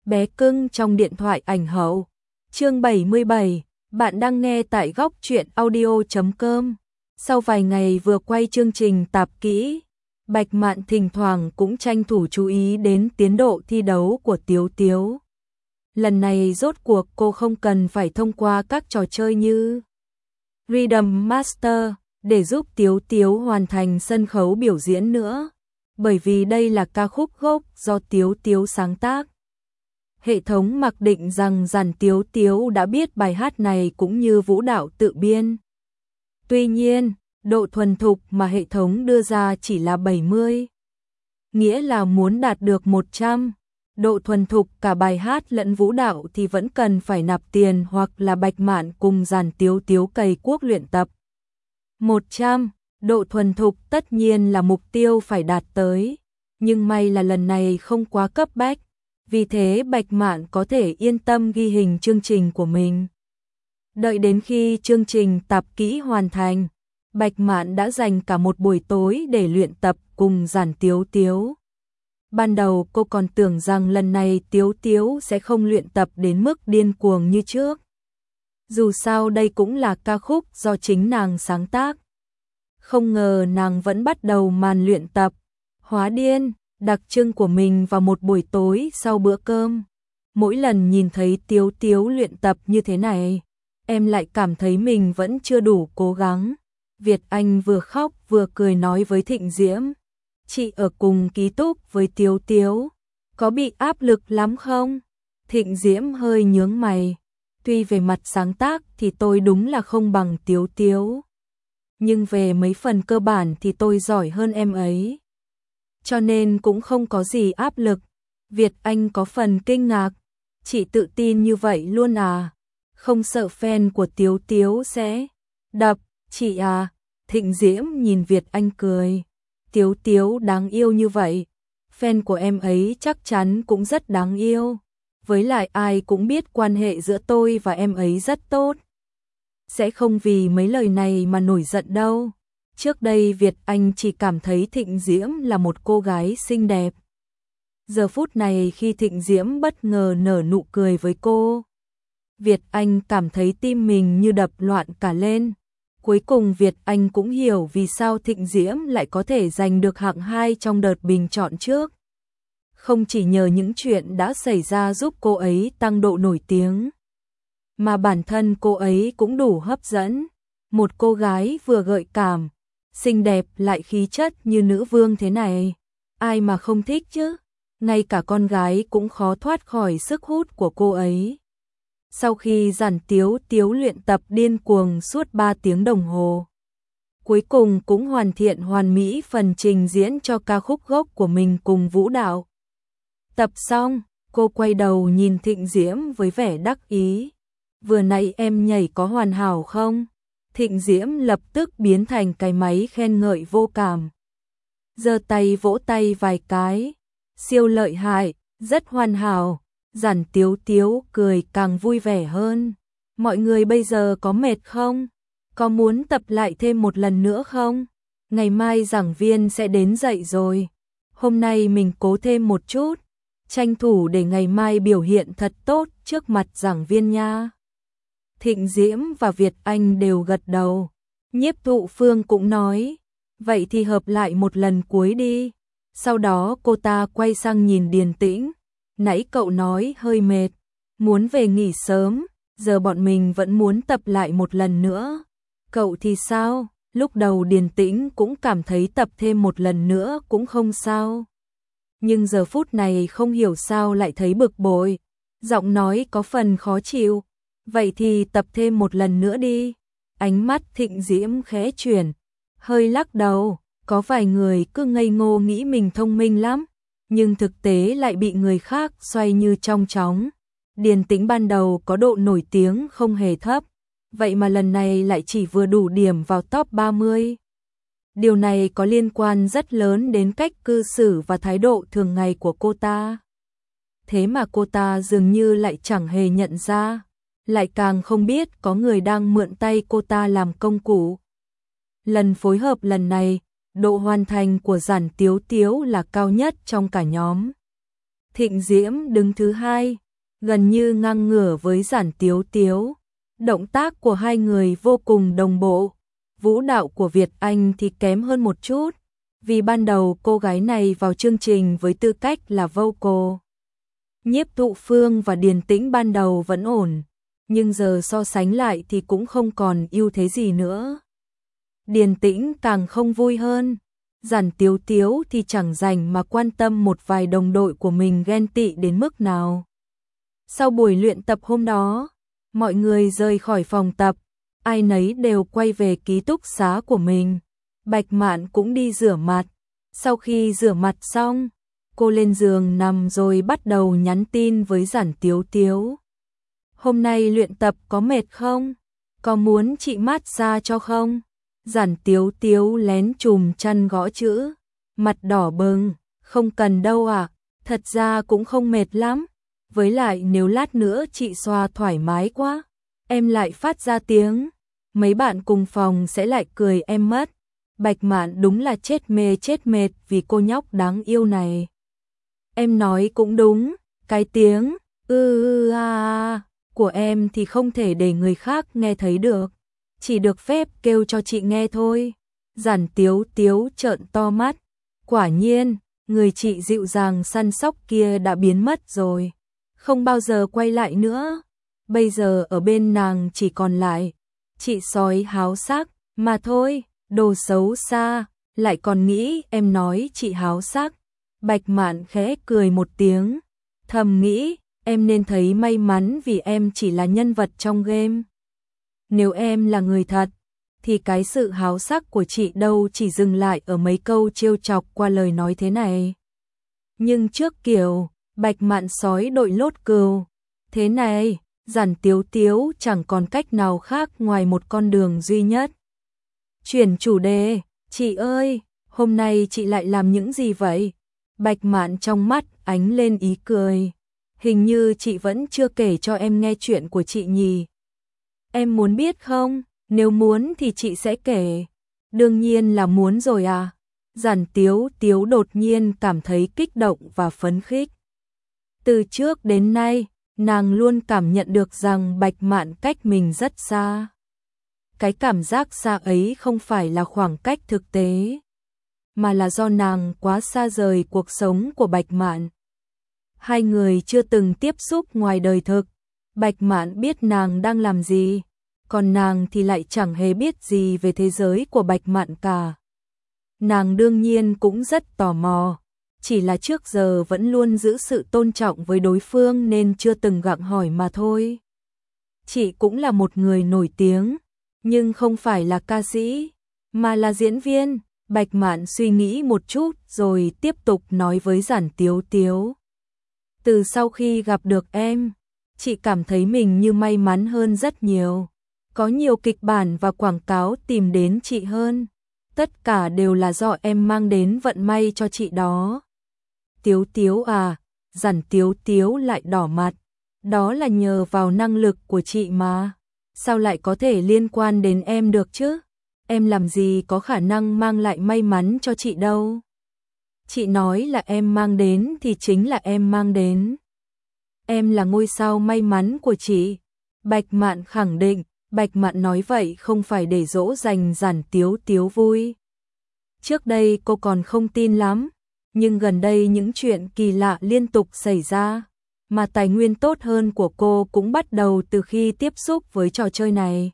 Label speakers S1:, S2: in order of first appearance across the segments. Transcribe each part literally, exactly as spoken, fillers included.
S1: bé cưng trong điện thoại ảnh hậu. Chương bảy mươi bảy, bạn đang nghe tại góc truyện audio chấm com. Sau vài ngày vừa quay chương trình tạp kỹ, Bạch Mạn thỉnh thoảng cũng tranh thủ chú ý đến tiến độ thi đấu của Tiếu Tiếu. Lần này rốt cuộc cô không cần phải thông qua các trò chơi như Rhythm Master để giúp Tiếu Tiếu hoàn thành sân khấu biểu diễn nữa, bởi vì đây là ca khúc gốc do Tiếu Tiếu sáng tác. Hệ thống mặc định rằng Giản Tiếu Tiếu đã biết bài hát này cũng như vũ đạo tự biên. Tuy nhiên, độ thuần thục mà hệ thống đưa ra chỉ là bảy mươi. Nghĩa là muốn đạt được một trăm độ thuần thục cả bài hát lẫn vũ đạo thì vẫn cần phải nạp tiền hoặc là Bạch Mạn cùng Giản Tiếu Tiếu cày cuốc luyện tập. một trăm độ thuần thục tất nhiên là mục tiêu phải đạt tới, nhưng may là lần này không quá cấp bách, vì thế Bạch Mạn có thể yên tâm ghi hình chương trình của mình. Đợi đến khi chương trình tạp kỹ hoàn thành, Bạch Mạn đã dành cả một buổi tối để luyện tập cùng Giản Tiếu Tiếu. Ban đầu cô còn tưởng rằng lần này Tiếu Tiếu sẽ không luyện tập đến mức điên cuồng như trước. Dù sao đây cũng là ca khúc do chính nàng sáng tác. Không ngờ nàng vẫn bắt đầu màn luyện tập, hóa điên, đặc trưng của mình vào một buổi tối sau bữa cơm. Mỗi lần nhìn thấy Tiếu Tiếu luyện tập như thế này, em lại cảm thấy mình vẫn chưa đủ cố gắng. Việt Anh vừa khóc vừa cười nói với Thịnh Diễm, chị ở cùng ký túc với Tiếu Tiếu, có bị áp lực lắm không? Thịnh Diễm hơi nhướng mày, tuy về mặt sáng tác thì tôi đúng là không bằng Tiếu Tiếu, nhưng về mấy phần cơ bản thì tôi giỏi hơn em ấy, cho nên cũng không có gì áp lực. Việt Anh có phần kinh ngạc, chị tự tin như vậy luôn à? Không sợ fan của Tiếu Tiếu sẽ đập chị à? Thịnh Diễm nhìn Việt Anh cười, Tiếu Tiếu đáng yêu như vậy, fan của em ấy chắc chắn cũng rất đáng yêu. Với lại ai cũng biết quan hệ giữa tôi và em ấy rất tốt, sẽ không vì mấy lời này mà nổi giận đâu. Trước đây Việt Anh chỉ cảm thấy Thịnh Diễm là một cô gái xinh đẹp. Giờ phút này khi Thịnh Diễm bất ngờ nở nụ cười với cô, Việt Anh cảm thấy tim mình như đập loạn cả lên. Cuối cùng Việt Anh cũng hiểu vì sao Thịnh Diễm lại có thể giành được hạng hai trong đợt bình chọn trước. Không chỉ nhờ những chuyện đã xảy ra giúp cô ấy tăng độ nổi tiếng, mà bản thân cô ấy cũng đủ hấp dẫn. Một cô gái vừa gợi cảm, xinh đẹp lại khí chất như nữ vương thế này, ai mà không thích chứ? Ngay cả con gái cũng khó thoát khỏi sức hút của cô ấy. Sau khi Giản Tiếu Tiếu luyện tập điên cuồng suốt ba tiếng đồng hồ, cuối cùng cũng hoàn thiện hoàn mỹ phần trình diễn cho ca khúc gốc của mình cùng vũ đạo. Tập xong, cô quay đầu nhìn Thịnh Diễm với vẻ đắc ý. Vừa nãy em nhảy có hoàn hảo không? Thịnh Diễm lập tức biến thành cái máy khen ngợi vô cảm. Giơ tay vỗ tay vài cái. Siêu lợi hại, rất hoàn hảo. Giản Tiếu Tiếu cười càng vui vẻ hơn. Mọi người bây giờ có mệt không? Có muốn tập lại thêm một lần nữa không? Ngày mai giảng viên sẽ đến dạy rồi. Hôm nay mình cố thêm một chút, tranh thủ để ngày mai biểu hiện thật tốt trước mặt giảng viên nha. Thịnh Diễm và Việt Anh đều gật đầu. Nhiếp Thụ Phương cũng nói, vậy thì hợp lại một lần cuối đi. Sau đó cô ta quay sang nhìn Điền Tĩnh, nãy cậu nói hơi mệt, muốn về nghỉ sớm, giờ bọn mình vẫn muốn tập lại một lần nữa. Cậu thì sao? Lúc đầu Điền Tĩnh cũng cảm thấy tập thêm một lần nữa cũng không sao, nhưng giờ phút này không hiểu sao lại thấy bực bội, giọng nói có phần khó chịu. Vậy thì tập thêm một lần nữa đi. Ánh mắt Thịnh Diễm khẽ chuyển, hơi lắc đầu. Có vài người cứ ngây ngô nghĩ mình thông minh lắm, nhưng thực tế lại bị người khác xoay như trong chóng. Điền Tĩnh ban đầu có độ nổi tiếng không hề thấp, vậy mà lần này lại chỉ vừa đủ điểm vào top ba mươi. Điều này có liên quan rất lớn đến cách cư xử và thái độ thường ngày của cô ta. Thế mà cô ta dường như lại chẳng hề nhận ra, lại càng không biết có người đang mượn tay cô ta làm công cụ. Lần phối hợp lần này, độ hoàn thành của Giản Tiếu Tiếu là cao nhất trong cả nhóm. Thịnh Diễm đứng thứ hai, gần như ngang ngửa với Giản Tiếu Tiếu. Động tác của hai người vô cùng đồng bộ. Vũ đạo của Việt Anh thì kém hơn một chút, vì ban đầu cô gái này vào chương trình với tư cách là vocal. Nhiếp Thụ Phương và Điền Tĩnh ban đầu vẫn ổn, nhưng giờ so sánh lại thì cũng không còn ưu thế gì nữa. Điền Tĩnh càng không vui hơn, Giản Tiếu Tiếu thì chẳng rảnh mà quan tâm một vài đồng đội của mình ghen tị đến mức nào. Sau buổi luyện tập hôm đó, mọi người rời khỏi phòng tập, ai nấy đều quay về ký túc xá của mình. Bạch Mạn cũng đi rửa mặt. Sau khi rửa mặt xong, cô lên giường nằm rồi bắt đầu nhắn tin với Giản Tiếu Tiếu. Hôm nay luyện tập có mệt không? Có muốn chị massage cho không? Giản Tiếu Tiếu lén chùm chăn gõ chữ, mặt đỏ bừng, không cần đâu ạ, à, thật ra cũng không mệt lắm. Với lại nếu lát nữa chị xoa thoải mái quá, em lại phát ra tiếng, mấy bạn cùng phòng sẽ lại cười em mất. Bạch Mạn đúng là chết mê chết mệt vì cô nhóc đáng yêu này. Em nói cũng đúng, cái tiếng ư ư a a của em thì không thể để người khác nghe thấy được, chỉ được phép kêu cho chị nghe thôi. Giản Tiếu Tiếu trợn to mắt, quả nhiên, người chị dịu dàng săn sóc kia đã biến mất rồi, không bao giờ quay lại nữa. Bây giờ ở bên nàng chỉ còn lại chị sói háo sắc mà thôi. Đồ xấu xa, lại còn nghĩ em nói chị háo sắc. Bạch Mạn khẽ cười một tiếng, thầm nghĩ em nên thấy may mắn vì em chỉ là nhân vật trong game. Nếu em là người thật, thì cái sự háo sắc của chị đâu chỉ dừng lại ở mấy câu trêu chọc qua lời nói thế này. Nhưng trước kiểu, Bạch Mạn sói đội lốt cừu, thế này, Giản Tiếu Tiếu chẳng còn cách nào khác ngoài một con đường duy nhất. Chuyển chủ đề, chị ơi, hôm nay chị lại làm những gì vậy? Bạch Mạn trong mắt ánh lên ý cười. Hình như chị vẫn chưa kể cho em nghe chuyện của chị nhỉ? Em muốn biết không? Nếu muốn thì chị sẽ kể. Đương nhiên là muốn rồi à. Giản Tiếu Tiếu đột nhiên cảm thấy kích động và phấn khích. Từ trước đến nay, nàng luôn cảm nhận được rằng Bạch Mạn cách mình rất xa. Cái cảm giác xa ấy không phải là khoảng cách thực tế, mà là do nàng quá xa rời cuộc sống của Bạch Mạn. Hai người chưa từng tiếp xúc ngoài đời thực, Bạch Mạn biết nàng đang làm gì, còn nàng thì lại chẳng hề biết gì về thế giới của Bạch Mạn cả. Nàng đương nhiên cũng rất tò mò, chỉ là trước giờ vẫn luôn giữ sự tôn trọng với đối phương nên chưa từng gặng hỏi mà thôi. Chị cũng là một người nổi tiếng, nhưng không phải là ca sĩ, mà là diễn viên. Bạch Mạn suy nghĩ một chút rồi tiếp tục nói với Giản Tiếu Tiếu. Từ sau khi gặp được em, chị cảm thấy mình như may mắn hơn rất nhiều. Có nhiều kịch bản và quảng cáo tìm đến chị hơn. Tất cả đều là do em mang đến vận may cho chị đó. Tiếu Tiếu à, Giản Tiếu Tiếu lại đỏ mặt. Đó là nhờ vào năng lực của chị mà. Sao lại có thể liên quan đến em được chứ? Em làm gì có khả năng mang lại may mắn cho chị đâu. Chị nói là em mang đến thì chính là em mang đến. Em là ngôi sao may mắn của chị. Bạch Mạn khẳng định. Bạch Mạn nói vậy không phải để dỗ dành Giản Tiếu Tiếu vui. Trước đây cô còn không tin lắm, nhưng gần đây những chuyện kỳ lạ liên tục xảy ra, mà tài nguyên tốt hơn của cô cũng bắt đầu từ khi tiếp xúc với trò chơi này.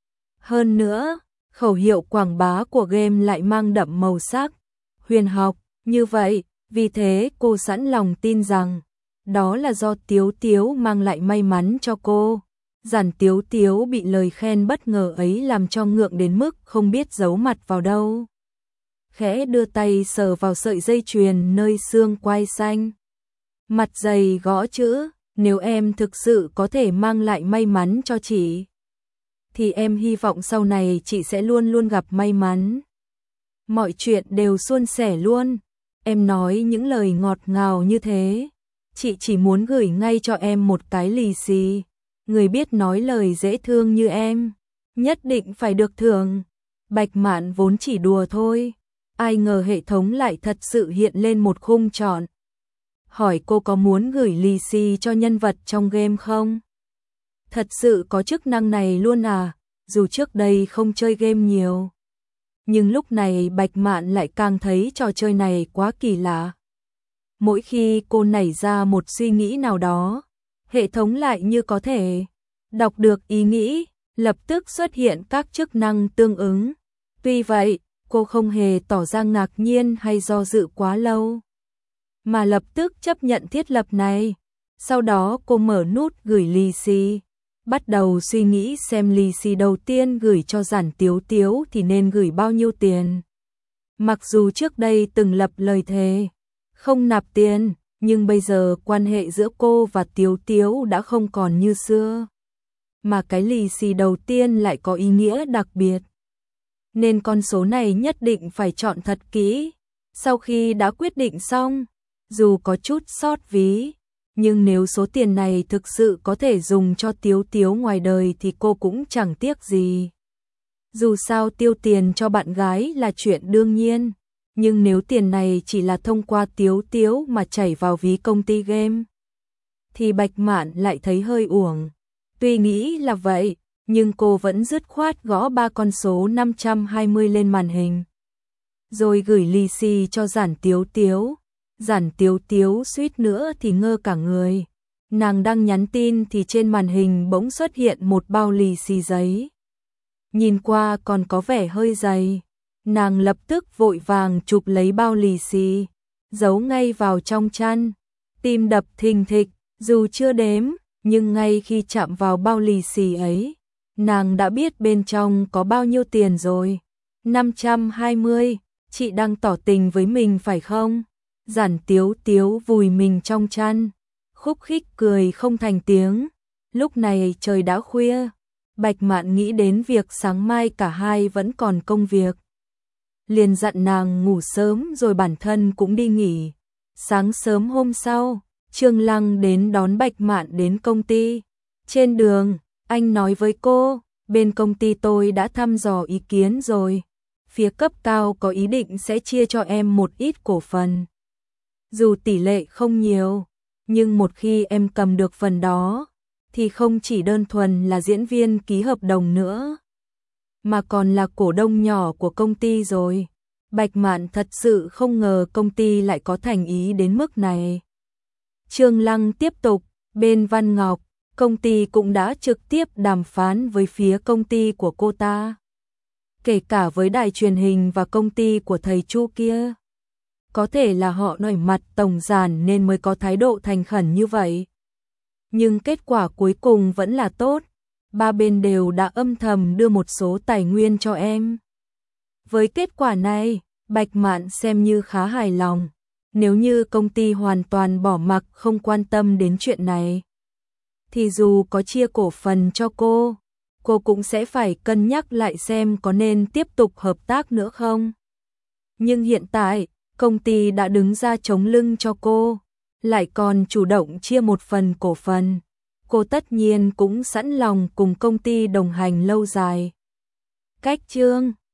S1: Hơn nữa, khẩu hiệu quảng bá của game lại mang đậm màu sắc huyền học, như vậy, vì thế cô sẵn lòng tin rằng đó là do Tiếu Tiếu mang lại may mắn cho cô. Giản Tiếu Tiếu bị lời khen bất ngờ ấy làm cho ngượng đến mức không biết giấu mặt vào đâu. Khẽ đưa tay sờ vào sợi dây chuyền nơi xương quai xanh. Mặt dày gõ chữ, nếu em thực sự có thể mang lại may mắn cho chị, thì em hy vọng sau này chị sẽ luôn luôn gặp may mắn. Mọi chuyện đều suôn sẻ luôn. Em nói những lời ngọt ngào như thế, chị chỉ muốn gửi ngay cho em một cái lì xì. Người biết nói lời dễ thương như em, nhất định phải được thưởng. Bạch Mạn vốn chỉ đùa thôi, ai ngờ hệ thống lại thật sự hiện lên một khung trọn. hỏi cô có muốn gửi lì xì cho nhân vật trong game không? Thật sự có chức năng này luôn à, dù trước đây không chơi game nhiều. Nhưng lúc này Bạch Mạn lại càng thấy trò chơi này quá kỳ lạ. Mỗi khi cô nảy ra một suy nghĩ nào đó, hệ thống lại như có thể đọc được ý nghĩ, lập tức xuất hiện các chức năng tương ứng. Tuy vậy, cô không hề tỏ ra ngạc nhiên hay do dự quá lâu, mà lập tức chấp nhận thiết lập này. Sau đó cô mở nút gửi lì xì, bắt đầu suy nghĩ xem lì xì đầu tiên gửi cho Giản Tiếu Tiếu thì nên gửi bao nhiêu tiền. Mặc dù trước đây từng lập lời thề không nạp tiền, nhưng bây giờ quan hệ giữa cô và Tiếu Tiếu đã không còn như xưa. Mà cái lì xì đầu tiên lại có ý nghĩa đặc biệt, nên con số này nhất định phải chọn thật kỹ. Sau khi đã quyết định xong, dù có chút xót ví, nhưng nếu số tiền này thực sự có thể dùng cho Tiếu Tiếu ngoài đời thì cô cũng chẳng tiếc gì. Dù sao tiêu tiền cho bạn gái là chuyện đương nhiên, nhưng nếu tiền này chỉ là thông qua Tiếu Tiếu mà chảy vào ví công ty game, thì Bạch Mạn lại thấy hơi uổng. Tuy nghĩ là vậy, nhưng cô vẫn dứt khoát gõ ba con số năm trăm hai mươi lên màn hình, rồi gửi lì xì cho Giản Tiếu Tiếu. Giản Tiếu Tiếu suýt nữa thì ngơ cả người. Nàng đang nhắn tin thì trên màn hình bỗng xuất hiện một bao lì xì giấy. Nhìn qua còn có vẻ hơi dày. Nàng lập tức vội vàng chụp lấy bao lì xì, giấu ngay vào trong chăn. Tim đập thình thịch, dù chưa đếm, nhưng ngay khi chạm vào bao lì xì ấy, nàng đã biết bên trong có bao nhiêu tiền rồi. năm trăm hai mươi, chị đang tỏ tình với mình phải không? Giản Tiếu Tiếu vùi mình trong chăn, khúc khích cười không thành tiếng. Lúc này trời đã khuya, Bạch Mạn nghĩ đến việc sáng mai cả hai vẫn còn công việc, liền dặn nàng ngủ sớm rồi bản thân cũng đi nghỉ. Sáng sớm hôm sau, Trương Lăng đến đón Bạch Mạn đến công ty. Trên đường, anh nói với cô, bên công ty tôi đã thăm dò ý kiến rồi. Phía cấp cao có ý định sẽ chia cho em một ít cổ phần. Dù tỷ lệ không nhiều, nhưng một khi em cầm được phần đó, thì không chỉ đơn thuần là diễn viên ký hợp đồng nữa, mà còn là cổ đông nhỏ của công ty rồi. Bạch Mạn thật sự không ngờ công ty lại có thành ý đến mức này. Trương Lăng tiếp tục, bên Văn Ngọc, công ty cũng đã trực tiếp đàm phán với phía công ty của cô ta, kể cả với đài truyền hình và công ty của thầy Chu kia. Có thể là họ nổi mặt tổng giản nên mới có thái độ thành khẩn như vậy. Nhưng kết quả cuối cùng vẫn là tốt. Ba bên đều đã âm thầm đưa một số tài nguyên cho em. Với kết quả này, Bạch Mạn xem như khá hài lòng. Nếu như công ty hoàn toàn bỏ mặc không quan tâm đến chuyện này, thì dù có chia cổ phần cho cô, cô cũng sẽ phải cân nhắc lại xem có nên tiếp tục hợp tác nữa không. Nhưng hiện tại, công ty đã đứng ra chống lưng cho cô, lại còn chủ động chia một phần cổ phần. Cô tất nhiên cũng sẵn lòng cùng công ty đồng hành lâu dài. Cách chương